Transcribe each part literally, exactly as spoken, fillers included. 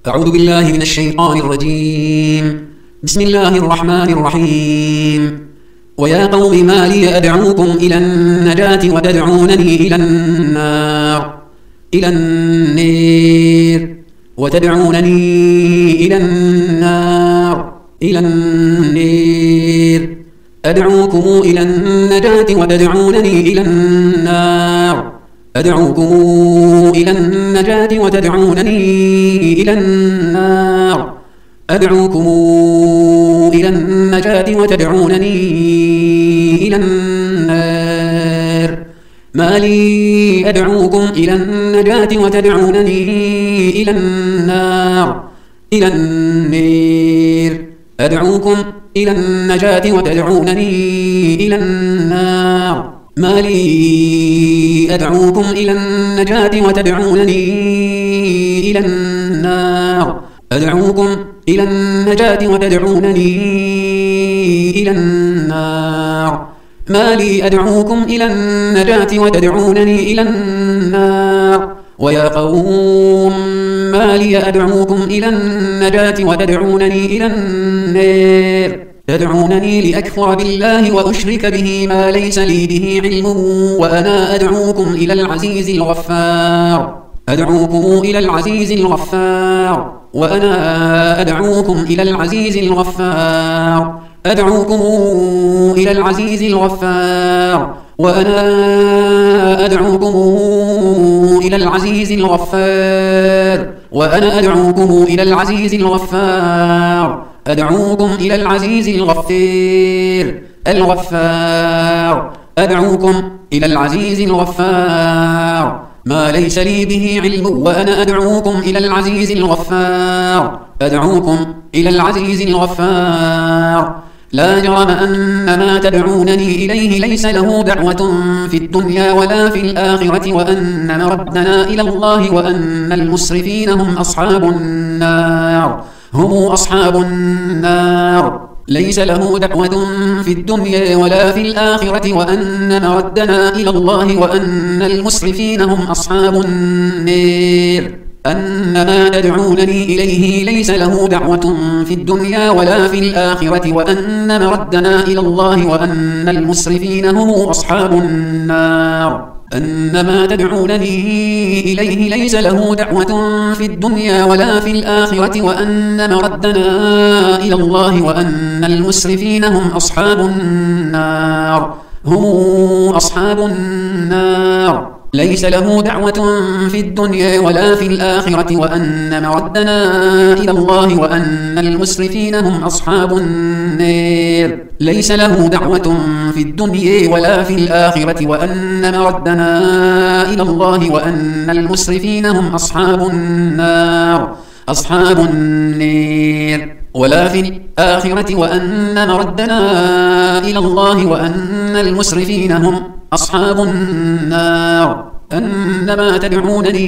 أعوذ بالله من الشيطان الرجيم. بسم الله الرحمن الرحيم. ويا قوم ما لي أدعوكم إلى النجاة وتدعونني إلى النار إلى النير وتدعونني إلى النار إلى النير أدعوكم إلى النجاة وتدعونني إلى النار أدعوكم إلى النجاة وتدعونني إلى النار أدعوكم إلى النجاة وتدعونني إلى النار ما لي أدعوكم إلى النجاة وتدعونني إلى النار إلى النير أدعوكم إلى النجاة وتدعونني إلى النار ما لي أدعوكم إلى النجاة وتدعونني إلى النار أدعوكم إلى النجاة وتدعونني إلى النار ما لي أدعوكم إلى النجاة وتدعونني إلى النار ويا قوم ما لي أدعوكم إلى النجاة وتدعونني إلى النار تدعونني لأكفر بالله وأشرك به ما ليس لي به علم وأنا أدعوكم إلى العزيز الغفار أدعوكم إلى العزيز الغفار وأنا أدعوكم إلى العزيز الغفار أدعوكم إلى العزيز الغفار وأنا أدعوكم إلى العزيز الغفار وأنا أدعوكم إلى العزيز الغفار أدعوكم إلى العزيز الغفير الغفار أدعوكم إلى العزيز الغفار ما ليس لي به علم وأنا أدعوكم إلى العزيز الغفار أدعوكم إلى العزيز الغفار لا جرم أن ما تدعونني إليه ليس له دعوة في الدنيا ولا في الآخرة وأن مردنا إلى الله وأن المسرفين هم أصحاب النار هم أصحاب النار ليس له دعوة في الدنيا ولا في الآخرة وأن مردنا إلى الله وأن المسرفين هم أصحاب النار أن ما تدعونني إليه ليس له دعوة في الدنيا ولا في الآخرة وأن مردنا إلى الله وأن المسرفين هم أصحاب النار أن ما تدعونني إليه ليس له دعوة في الدنيا ولا في الآخرة وأن مردنا إلى الله وأن المسرفين هم أصحاب النار هم أصحاب النار ليس له دعوة في الدنيا ولا في الآخرة وأن مردنا إلى الله وأن المسرفين هم أصحاب النار ليس له دعوة في الدنيا ولا في الآخرة وأن مردنا إلى الله وأن المسرفين هم أصحاب النار أصحاب النار ولا في الآخرة وأن مردنا إلى الله وأن المسرفين هم أصحاب النار أن ما تدعونني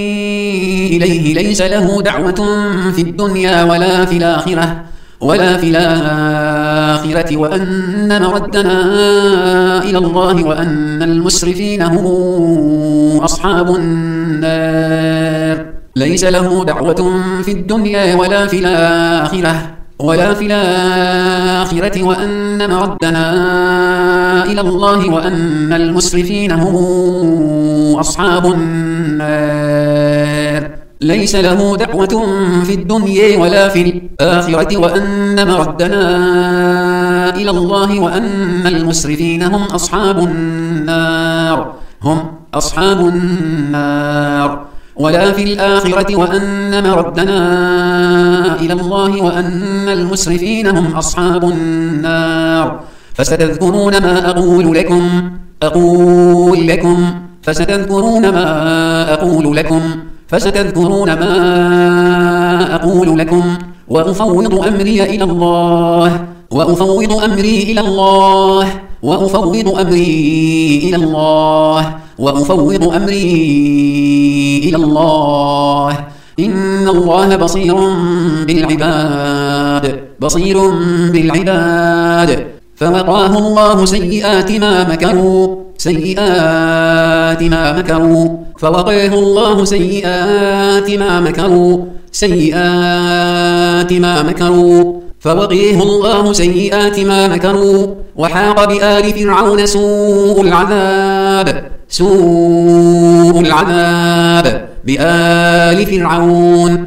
إليه ليس له دعوة في الدنيا ولا في الآخرة ولا في الآخرة وأن مردنا إلى الله وأن المسرفين هم أصحاب النار ليس له دعوة في الدنيا ولا في الآخرة ولا في الآخرة وأن مردنا إلى الله وأن المسرفين هم أصحاب النار ليس له دعوة في الدنيا ولا في الآخرة وأن مردنا إلى الله وأن المسرفين هم أصحاب النار هم أصحاب النار ولا في الآخرة وأن مردنا إلى الله وأن المسرفين هم أصحاب النار فستذكرون ما أقول لكم أقول لكم فستذكرون ما أقول لكم فستذكرون ما أقول لكم وأفوض أمري إلى الله وأفوض أمري إلى الله وأفوض أمري إلى الله وأفوض أمري إلى الله إن الله بصير بالعباد بصير بالعباد فوقاه الله سيئات ما مكروا سيئات ما مكروا فوقاه الله سيئات ما مكروا سيئات ما مكروا فوقيه الله سيئات ما مكروا وحاق بآل فرعون سوء العذاب سوء العذاب بآل فرعون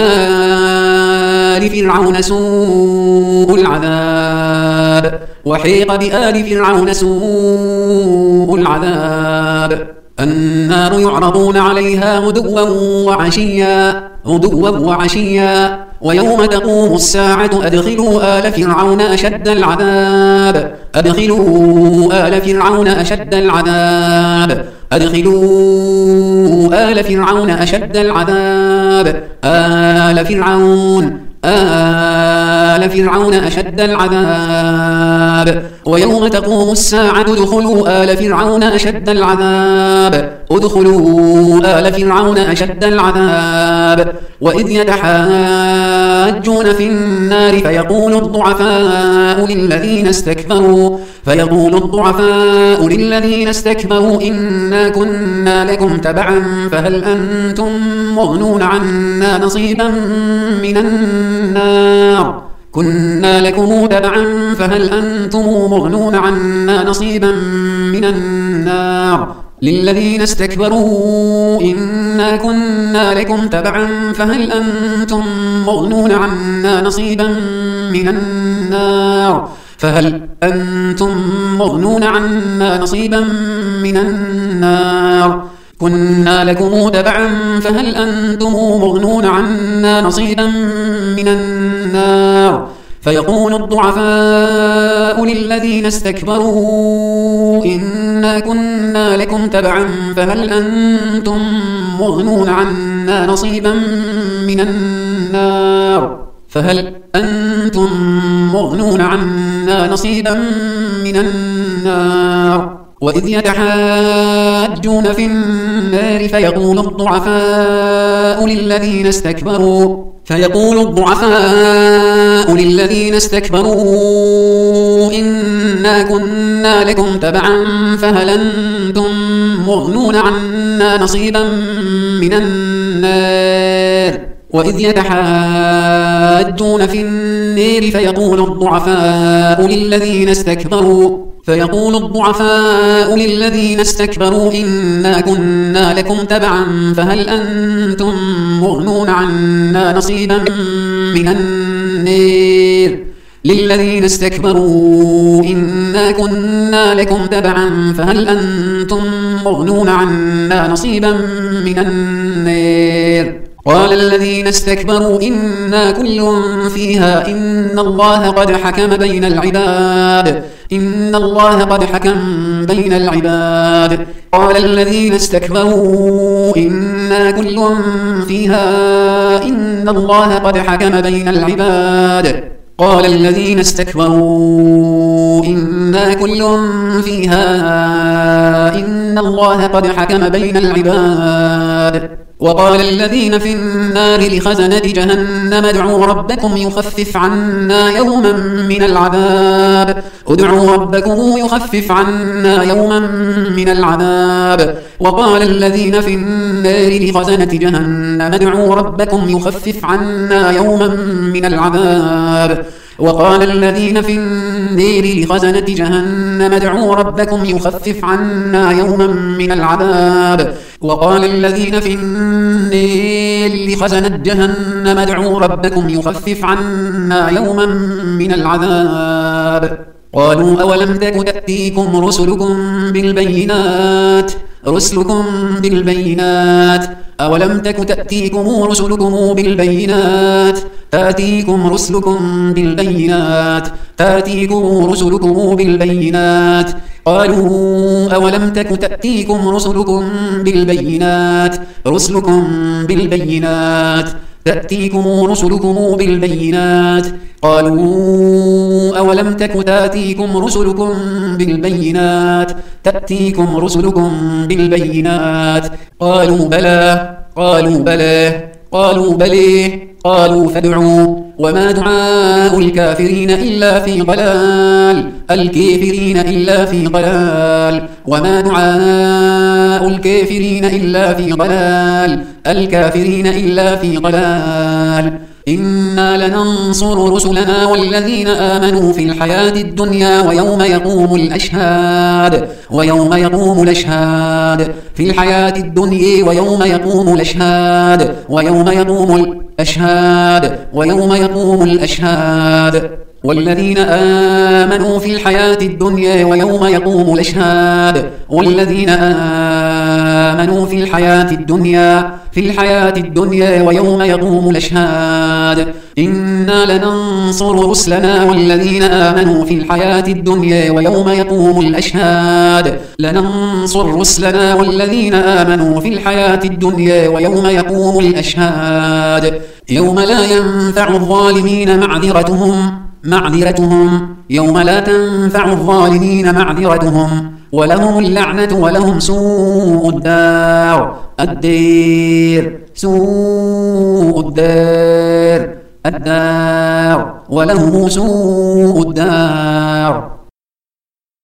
بآل فرعون سوء العذاب وحيق بآل فرعون سوء العذاب النار يعرضون عليها غدوا وعشيا غدوا وعشيا ويوم تقوم الساعة أدخلوا آل فرعون أشد العذاب أدخلوا آل فرعون أشد العذاب أدخلوا آل فرعون أشد العذاب آل فرعون آل فرعون أشد العذاب ويوم تقوم الساعة ادخلوا آل فرعون أشد العذاب ادخلوا آل فرعون أشد العذاب وإذ يتحاجون في النار فيقول الضعفاء للذين استكبروا فيقول الضعفاء للذين استكبروا إنا كنا لكم تبعا فهل أنتم مغنون عنا نصيبا من النار كنا لكم تبعا فهل أنتم مغنون عنا نصيبا من النار للذين استكبروا إنا كنا لكم تبعا فهل أنتم مغنون عنا نصيبا من النار فهل أنتم مغنون عنا نصيبا من النار كنا لكم تبعا فهل أنتم مغنون عنا نصيبا من النار فيقول الضعفاء للذين استكبروا إنا كنا لكم تبعا فهل أنتم مغنون عنا نصيبا من النار فهل أنتم مغنون عنا نصيبا من النار وإذ يتحاجون في النار فيقول الضعفاء للذين استكبروا فيقول الضعفاء للذين استكبروا إنا كنا لكم تبعا فهل أنتم مغنون عنا نصيبا من النار وإذ يتحاجون في النار فيقول الضعفاء للذين استكبروا فيقول الضعفاء للذين استكبروا إنا كنا لكم تبعا فهل أنتم مغنون عنا نصيبا من النار للذين استكبروا إنا كنا لكم تبعا فهل أنتم مغنون عنا نصيبا من النار قال الذين استكبروا إنا كل فيها إن الله قد حكم بين العباد إن الله قد حكم بين العباد قال الذين استكبروا إنا كل فيها إن الله قد حكم بين العباد قال الذين استكبروا إنا كل فيها إن الله قد حكم بين العباد وقال الذين في النار لخزنة جهنم ادعوا ربكم يخفف عنا يوما من العذاب ادعوا ربكم يخفف عنا يوما من العذاب وقال الذين في النار لخزنة جهنم ادعوا ربكم يخفف عنا يوما من العذاب وقال الذين في النار لخزنة جهنم ادعوا ربكم يخفف عنا يوما من العذاب وقال الذين في النار لخزنة جهنم ادعوا ربكم يخفف عنا يوما من العذاب قالوا أولم تك تأتيكم رسلكم بالبينات رسلكم بالبينات أولم تك تأتيكم رسلكم بالبينات تأتيكم رسلكم بالبينات تأتيكم رسلكم بالبينات قالوا أولم تك تأتيكم رسلكم بالبينات رسلكم بالبينات تأتيكم رسلكم بالبينات قالوا أولم تك تأتيكم رسلكم بالبينات تأتيكم رسلكم بالبينات قالوا بلى قالوا بلى قالوا بلى قالوا فادعوا وما دعاء الكافرين إلا في ضلال الكافرين إلا في ضلال وما دعاء الكافرين إلا في ضلال الكافرين إلا في ضلال إنا لننصر رسلنا والذين آمنوا في الحياة الدنيا ويوم يقوم الأشهاد ويوم يقوم الأشهاد في الحياة الدنيا ويوم يقوم الأشهاد ويوم يقوم الأشهاد ويوم يقوم الأشهاد والذين آمنوا في الحياة الدنيا ويوم يقوم الأشهاد والذين آمنوا في الحياة الدنيا في الحياة الدنيا ويوم يقوم الأشهاد إنا لننصر رسلنا والذين آمنوا في الحياة الدنيا ويوم يقوم الأشهاد لننصر رسلنا والذين آمنوا في الحياة الدنيا ويوم يقوم الأشهاد يوم لا ينفع الظالمين معذرتهم معذرتهم يوم لا تنفع الظالمين معذرتهم ولهم اللعنة ولهم سوء الدار الدير سوء الدار الدار ولهم سوء الدار